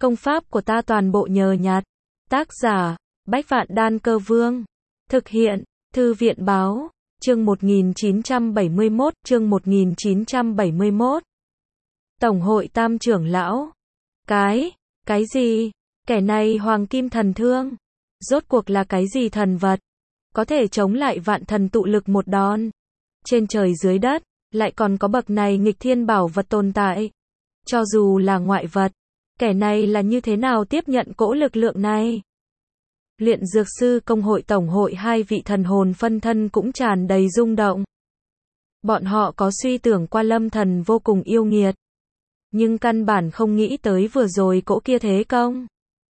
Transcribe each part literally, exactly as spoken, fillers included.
Công pháp của ta toàn bộ nhờ nhặt. Tác giả, Bách Vạn Đan Cơ Vương. Thực hiện, Thư viện Báo. Chương một nghìn chín trăm bảy mươi mốt, chương một nghìn chín trăm bảy mươi mốt. Tổng hội Tam trưởng lão. Cái, cái gì? Kẻ này Hoàng Kim Thần Thương. Rốt cuộc là cái gì thần vật? Có thể chống lại vạn thần tụ lực một đòn. Trên trời dưới đất, lại còn có bậc này nghịch thiên bảo vật tồn tại. Cho dù là ngoại vật, kẻ này là như thế nào tiếp nhận cỗ lực lượng này? Luyện Dược Sư Công hội Tổng hội hai vị thần hồn phân thân cũng tràn đầy rung động. Bọn họ có suy tưởng qua Lâm Thần vô cùng yêu nghiệt, nhưng căn bản không nghĩ tới vừa rồi cỗ kia thế công.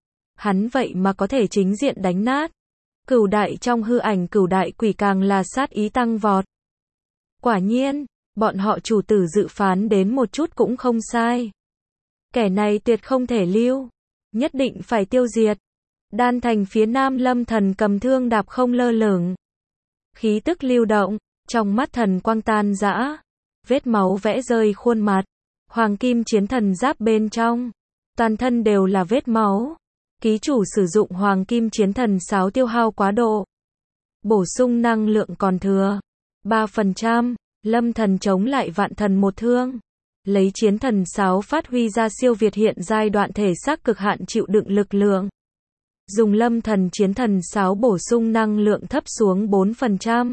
Hắn vậy mà có thể chính diện đánh nát. Cửu đại trong hư ảnh cửu đại quỷ càng là sát ý tăng vọt. Quả nhiên, bọn họ chủ tử dự phán đến một chút cũng không sai. Kẻ này tuyệt không thể lưu, nhất định phải tiêu diệt. Đan thành phía nam Lâm Thần cầm thương đạp không lơ lửng. Khí tức lưu động, trong mắt thần quang tan rã. Vết máu vẽ rơi khuôn mặt. Hoàng kim chiến thần giáp bên trong. Toàn thân đều là vết máu. Ký chủ sử dụng hoàng kim chiến thần sáo tiêu hao quá độ. Bổ sung năng lượng còn thừa. ba phần trăm. Lâm Thần chống lại vạn thần một thương. Lấy chiến thần sáo phát huy ra siêu việt hiện giai đoạn thể xác cực hạn chịu đựng lực lượng. Dùng Lâm Thần chiến thần sáo bổ sung năng lượng thấp xuống bốn phần trăm.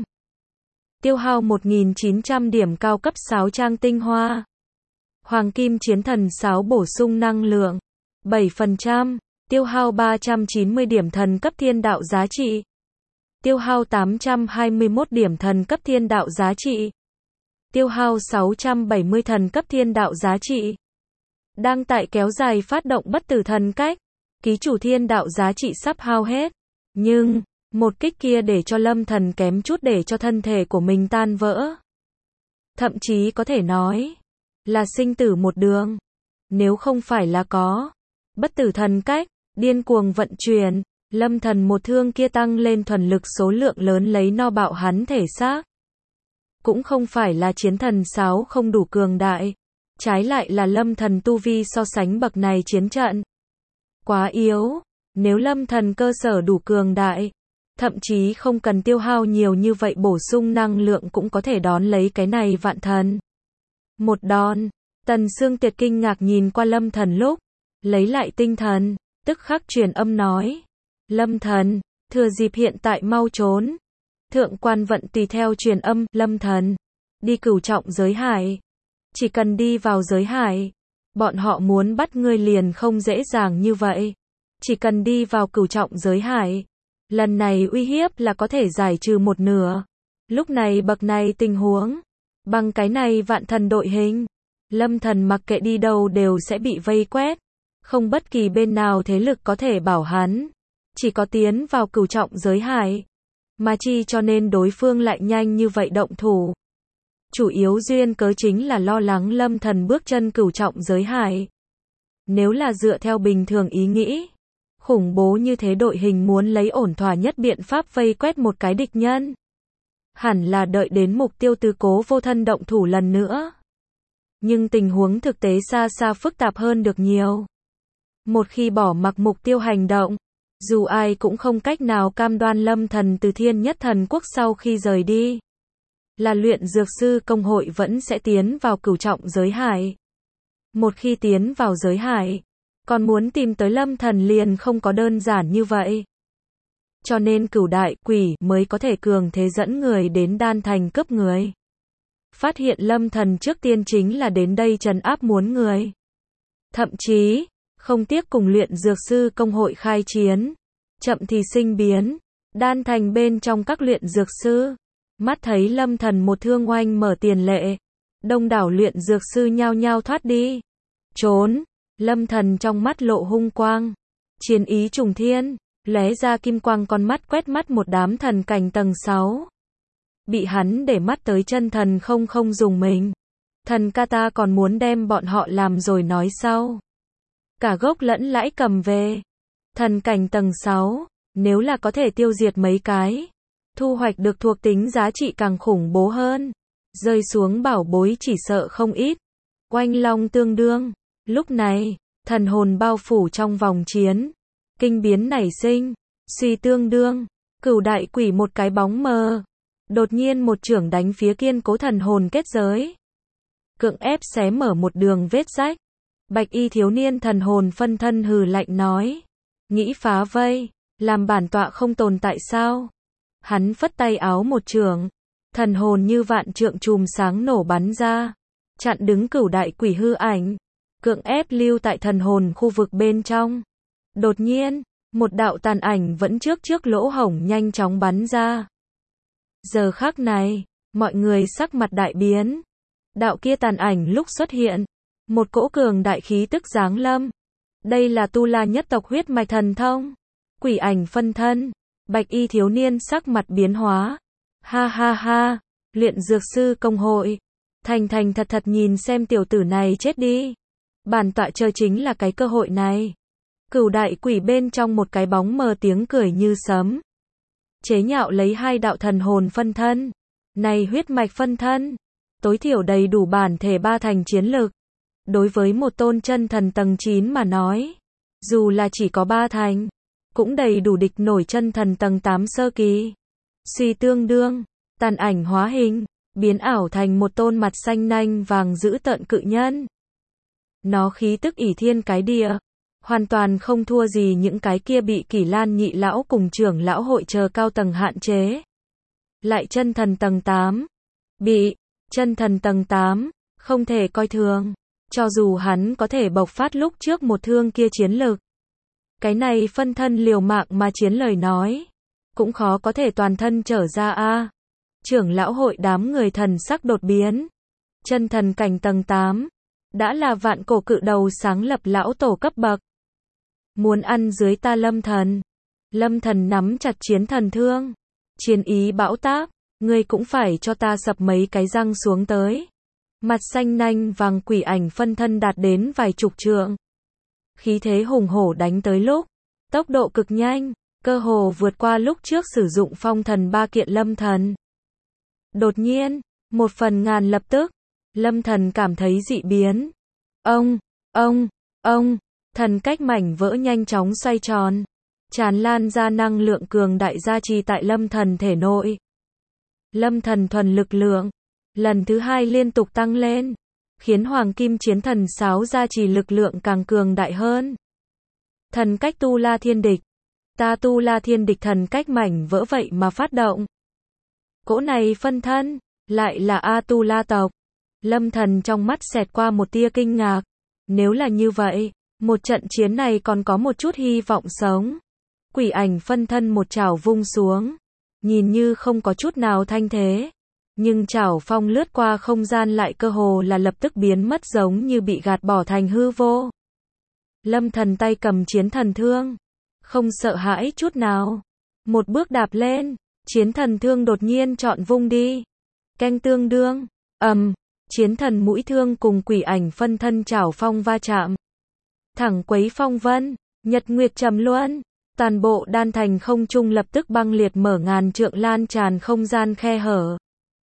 Tiêu hao một nghìn chín trăm điểm cao cấp sáo trang tinh hoa. Hoàng kim chiến thần sáo bổ sung năng lượng bảy phần trăm. Tiêu hao ba trăm chín mươi điểm thần cấp thiên đạo giá trị. Tiêu hao tám trăm hai mươi mốt điểm thần cấp thiên đạo giá trị. Tiêu hao sáu trăm bảy mươi thần cấp thiên đạo giá trị. Đang tại kéo dài phát động bất tử thần cách. Ký chủ thiên đạo giá trị sắp hao hết. Nhưng, một kích kia để cho Lâm Thần kém chút để cho thân thể của mình tan vỡ. Thậm chí có thể nói là sinh tử một đường. Nếu không phải là có bất tử thần cách, điên cuồng vận chuyển, Lâm Thần một thương kia tăng lên thuần lực số lượng lớn lấy no bạo hắn thể xác. Cũng không phải là chiến thần sáo không đủ cường đại. Trái lại là Lâm Thần tu vi so sánh bậc này chiến trận quá yếu. Nếu Lâm Thần cơ sở đủ cường đại, thậm chí không cần tiêu hao nhiều như vậy bổ sung năng lượng cũng có thể đón lấy cái này vạn thần một đòn. Tần Sương Tiệt kinh ngạc nhìn qua Lâm Thần lúc lấy lại tinh thần, tức khắc truyền âm nói: Lâm Thần, thừa dịp hiện tại mau trốn. Thượng quan Vận tùy theo truyền âm: Lâm Thần, đi cửu trọng giới hải. Chỉ cần đi vào giới hải, bọn họ muốn bắt ngươi liền không dễ dàng như vậy. Chỉ cần đi vào cửu trọng giới hải, lần này uy hiếp là có thể giải trừ một nửa. Lúc này bậc này tình huống, bằng cái này vạn thần đội hình, Lâm Thần mặc kệ đi đâu đều sẽ bị vây quét. Không bất kỳ bên nào thế lực có thể bảo hắn. Chỉ có tiến vào cửu trọng giới hải. Mà chi cho nên đối phương lại nhanh như vậy động thủ. Chủ yếu duyên cớ chính là lo lắng Lâm Thần bước chân cửu trọng giới hải. Nếu là dựa theo bình thường ý nghĩ, khủng bố như thế đội hình muốn lấy ổn thỏa nhất biện pháp vây quét một cái địch nhân, hẳn là đợi đến mục tiêu tứ cố vô thân động thủ lần nữa. Nhưng tình huống thực tế xa xa phức tạp hơn được nhiều. Một khi bỏ mặc mục tiêu hành động, dù ai cũng không cách nào cam đoan Lâm Thần từ Thiên Nhất Thần Quốc sau khi rời đi, là Luyện Dược Sư Công hội vẫn sẽ tiến vào cửu trọng giới hải. Một khi tiến vào giới hải, còn muốn tìm tới Lâm Thần liền không có đơn giản như vậy. Cho nên cửu đại quỷ mới có thể cường thế dẫn người đến Đan thành cướp người. Phát hiện Lâm Thần trước tiên chính là đến đây trấn áp muốn người. Thậm chí không tiếc cùng Luyện Dược Sư Công hội khai chiến. Chậm thì sinh biến. Đan thành bên trong các luyện dược sư, mắt thấy Lâm Thần một thương oanh mở tiền lệ, đông đảo luyện dược sư nhao nhao thoát đi. Trốn. Lâm Thần trong mắt lộ hung quang. Chiến ý trùng thiên, lóe ra kim quang con mắt quét mắt một đám thần cảnh tầng sáu. Bị hắn để mắt tới chân thần không không dùng mình. Thần ca ta còn muốn đem bọn họ làm rồi nói sau. Cả gốc lẫn lãi cầm về. Thần cảnh tầng sáu, nếu là có thể tiêu diệt mấy cái, thu hoạch được thuộc tính giá trị càng khủng bố hơn. Rơi xuống bảo bối chỉ sợ không ít. Oanh long tương đương. Lúc này, thần hồn bao phủ trong vòng chiến. Kinh biến nảy sinh, suy tương đương, cửu đại quỷ một cái bóng mờ. Đột nhiên một chưởng đánh phía kiên cố thần hồn kết giới. Cưỡng ép xé mở một đường vết rách. Bạch y thiếu niên thần hồn phân thân hừ lạnh nói. Nghĩ phá vây, làm bản tọa không tồn tại sao? Hắn phất tay áo một chưởng. Thần hồn như vạn trượng chùm sáng nổ bắn ra. Chặn đứng cửu đại quỷ hư ảnh. Cưỡng ép lưu tại thần hồn khu vực bên trong. Đột nhiên, một đạo tàn ảnh vẫn trước trước lỗ hổng nhanh chóng bắn ra. Giờ khắc này, mọi người sắc mặt đại biến. Đạo kia tàn ảnh lúc xuất hiện, một cỗ cường đại khí tức giáng lâm. Đây là Tu La nhất tộc huyết mạch thần thông. Quỷ ảnh phân thân. Bạch y thiếu niên sắc mặt biến hóa. Ha ha ha, luyện dược sư công hội. Thành thành thật thật nhìn xem tiểu tử này chết đi. Bản tọa chờ chính là cái cơ hội này. Cửu đại quỷ bên trong một cái bóng mờ tiếng cười như sấm. Chế nhạo lấy hai đạo thần hồn phân thân. Này huyết mạch phân thân. Tối thiểu đầy đủ bản thể ba thành chiến lực. Đối với một tôn chân thần tầng chín mà nói. Dù là chỉ có ba thành. Cũng đầy đủ địch nổi chân thần tầng tám sơ kỳ. Suy tương đương. Tàn ảnh hóa hình. Biến ảo thành một tôn mặt xanh nanh vàng dữ tợn cự nhân. Nó khí tức ỷ thiên cái địa. Hoàn toàn không thua gì những cái kia bị Kỷ Lan nhị lão cùng trưởng lão hội chờ cao tầng hạn chế. Lại chân thần tầng tám. Bị chân thần tầng tám, không thể coi thường. Cho dù hắn có thể bộc phát lúc trước một thương kia chiến lực. Cái này phân thân liều mạng mà chiến lời nói. Cũng khó có thể toàn thân trở ra a. Trưởng lão hội đám người thần sắc đột biến. Chân thần cảnh tầng tám. Đã là vạn cổ cự đầu sáng lập lão tổ cấp bậc. Muốn ăn dưới ta Lâm thần. Lâm thần nắm chặt chiến thần thương. Chiến ý bão táp. Ngươi cũng phải cho ta sập mấy cái răng xuống tới. Mặt xanh nanh vàng quỷ ảnh phân thân đạt đến vài chục trượng. Khí thế hùng hổ đánh tới lúc. Tốc độ cực nhanh. Cơ hồ vượt qua lúc trước sử dụng phong thần ba kiện Lâm thần. Đột nhiên, một phần ngàn lập tức. Lâm thần cảm thấy dị biến. Ông, ông, ông. Thần cách mảnh vỡ nhanh chóng xoay tròn. Tràn lan ra năng lượng cường đại gia trì tại lâm thần thể nội. Lâm thần thuần lực lượng. Lần thứ hai liên tục tăng lên. Khiến hoàng kim chiến thần sáo gia trì lực lượng càng cường đại hơn. Thần cách Tu La thiên địch. Ta Tu La thiên địch thần cách mảnh vỡ vậy mà phát động. Cỗ này phân thân. Lại là A Tu La tộc. Lâm thần trong mắt xẹt qua một tia kinh ngạc. Nếu là như vậy. Một trận chiến này còn có một chút hy vọng sống. Quỷ ảnh phân thân một chảo vung xuống. Nhìn như không có chút nào thanh thế. Nhưng chảo phong lướt qua không gian lại cơ hồ là lập tức biến mất giống như bị gạt bỏ thành hư vô. Lâm thần tay cầm chiến thần thương. Không sợ hãi chút nào. Một bước đạp lên. Chiến thần thương đột nhiên chọn vung đi. Canh tương đương. Ầm. Chiến thần mũi thương cùng quỷ ảnh phân thân chảo phong va chạm. Thẳng quấy phong vân, nhật nguyệt trầm luân, toàn bộ đan thành không trung lập tức băng liệt mở ngàn trượng lan tràn không gian khe hở.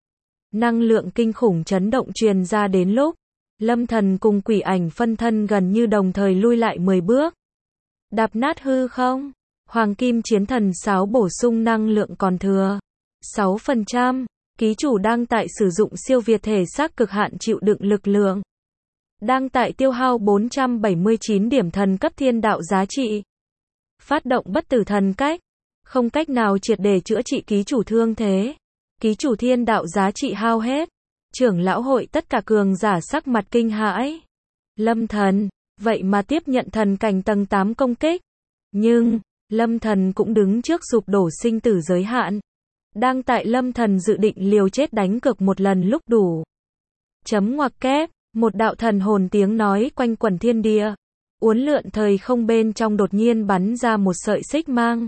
Năng lượng kinh khủng chấn động truyền ra đến lúc, lâm thần cùng quỷ ảnh phân thân gần như đồng thời lui lại mười bước. Đạp nát hư không, hoàng kim chiến thần sáo bổ sung năng lượng còn thừa. sáu phần trăm, ký chủ đang tại sử dụng siêu việt thể xác cực hạn chịu đựng lực lượng. Đang tại tiêu hao bốn trăm bảy mươi chín điểm thần cấp thiên đạo giá trị. Phát động bất tử thần cách. Không cách nào triệt để chữa trị ký chủ thương thế. Ký chủ thiên đạo giá trị hao hết. Trưởng lão hội tất cả cường giả sắc mặt kinh hãi. Lâm thần, vậy mà tiếp nhận thần cảnh tầng tám công kích. Nhưng, lâm thần cũng đứng trước sụp đổ sinh tử giới hạn. Đang tại lâm thần dự định liều chết đánh cược một lần lúc đủ. Chấm ngoặc kép. Một đạo thần hồn tiếng nói quanh quẩn thiên địa. Uốn lượn thời không bên trong đột nhiên bắn ra một sợi xích mang.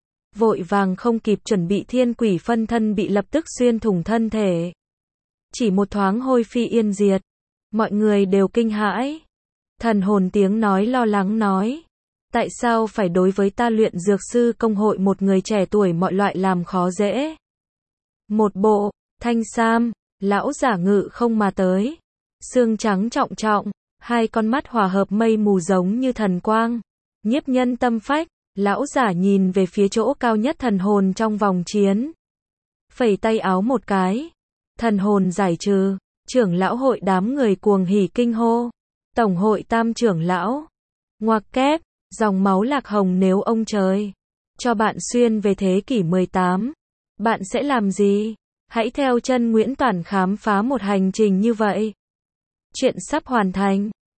Vội vàng không kịp chuẩn bị thiên quỷ phân thân bị lập tức xuyên thủng thân thể. Chỉ một thoáng hôi phi yên diệt. Mọi người đều kinh hãi. Thần hồn tiếng nói lo lắng nói. Tại sao phải đối với ta luyện dược sư công hội một người trẻ tuổi mọi loại làm khó dễ? Một bộ, thanh sam, lão giả ngự không mà tới. Xương trắng trọng trọng, Hai con mắt hòa hợp mây mù giống như thần quang. Nhiếp nhân tâm phách, lão giả nhìn về phía chỗ cao nhất thần hồn trong vòng chiến. Phẩy tay áo một cái. Thần hồn giải trừ, trưởng lão hội đám người cuồng hỉ kinh hô. Tổng hội tam trưởng lão. Ngoặc kép, dòng máu lạc hồng nếu ông trời cho bạn xuyên về thế kỷ mười tám. Bạn sẽ làm gì? Hãy theo chân Nguyễn Toản khám phá một hành trình như vậy. Chuyện sắp hoàn thành.